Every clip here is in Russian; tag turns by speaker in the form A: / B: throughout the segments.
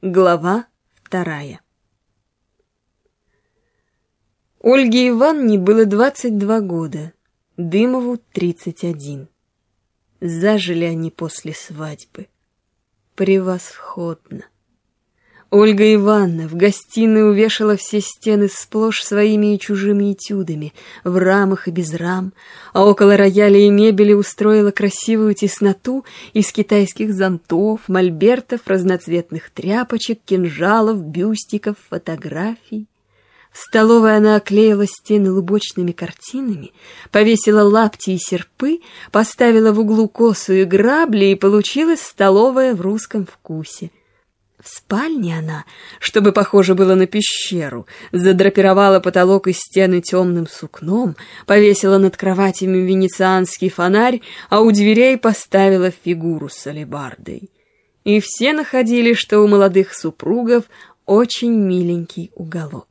A: Глава 2. Ольге Ивановне было 22 года, Дымову 31. Зажили они после свадьбы. Превосходно. Ольга Ивановна в гостиной увешала все стены сплошь своими и чужими этюдами, в рамах и без рам, а около рояля и мебели устроила красивую тесноту из китайских зонтов, мольбертов, разноцветных тряпочек, кинжалов, бюстиков, фотографий. В столовой она оклеила стены лубочными картинами, повесила лапти и серпы, поставила в углу косу и грабли, и получилась столовая в русском вкусе. В спальне она, чтобы похоже было на пещеру, задрапировала потолок и стены темным сукном, повесила над кроватями венецианский фонарь, а у дверей поставила фигуру с алебардой. И все находили, что у молодых супругов очень миленький уголок.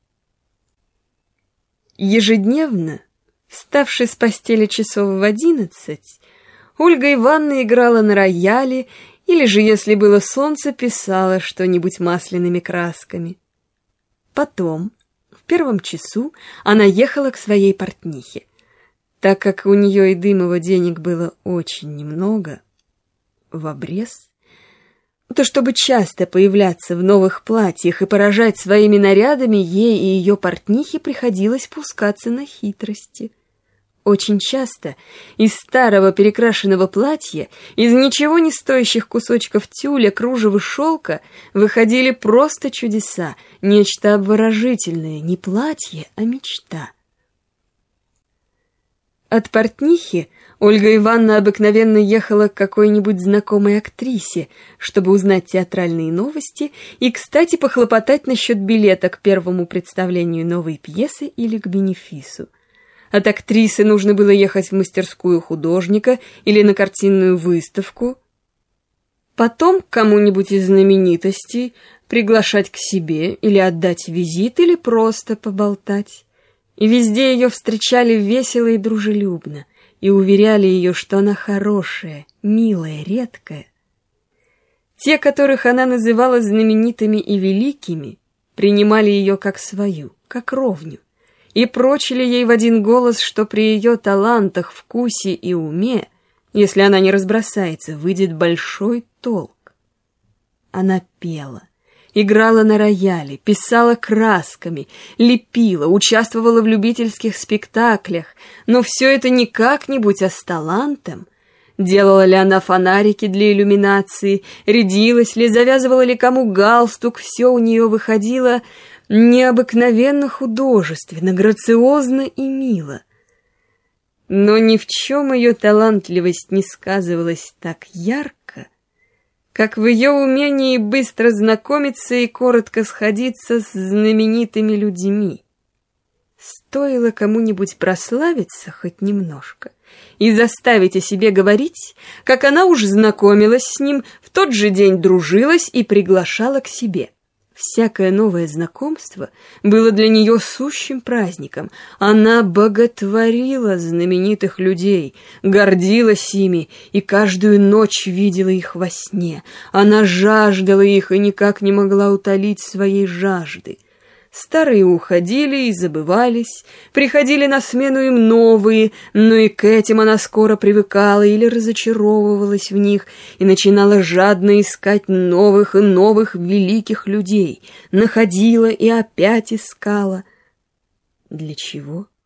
A: Ежедневно, вставши с постели часов в 11, Ольга Ивановна играла на рояле или же, если было солнце, писала что-нибудь масляными красками. Потом, в 1 часу, она ехала к своей портнихе. Так как у нее и Дымова денег было очень немного, в обрез, то чтобы часто появляться в новых платьях и поражать своими нарядами, ей и ее портнихе приходилось пускаться на хитрости. Очень часто из старого перекрашенного платья, из ничего не стоящих кусочков тюля, кружева, шелка выходили просто чудеса, нечто обворожительное, не платье, а мечта. От портнихи Ольга Ивановна обыкновенно ехала к какой-нибудь знакомой актрисе, чтобы узнать театральные новости и, кстати, похлопотать насчет билета к первому представлению новой пьесы или к бенефису. От актрисы нужно было ехать в мастерскую художника или на картинную выставку. Потом к кому-нибудь из знаменитостей приглашать к себе или отдать визит, или просто поболтать. И везде ее встречали весело и дружелюбно, и уверяли ее, что она хорошая, милая, редкая. Те, которых она называла знаменитыми и великими, принимали ее как свою, как ровню, и прочили ей в один голос, что при ее талантах, вкусе и уме, если она не разбросается, выйдет большой толк. Она пела, играла на рояле, писала красками, лепила, участвовала в любительских спектаклях, но все это не как-нибудь, а с талантом. Делала ли она фонарики для иллюминации, рядилась ли, завязывала ли кому галстук, все у нее выходило необыкновенно художественно, грациозно и мило. Но ни в чем ее талантливость не сказывалась так ярко, как в ее умении быстро знакомиться и коротко сходиться с знаменитыми людьми. Стоило кому-нибудь прославиться хоть немножко и заставить о себе говорить, как она уж знакомилась с ним, в тот же день дружилась и приглашала к себе. Всякое новое знакомство было для нее сущим праздником. Она боготворила знаменитых людей, гордилась ими и каждую ночь видела их во сне. Она жаждала их и никак не могла утолить своей жажды. Старые уходили и забывались, приходили на смену им новые, но и к этим она скоро привыкала или разочаровывалась в них и начинала жадно искать новых и новых великих людей, находила и опять искала. Для чего?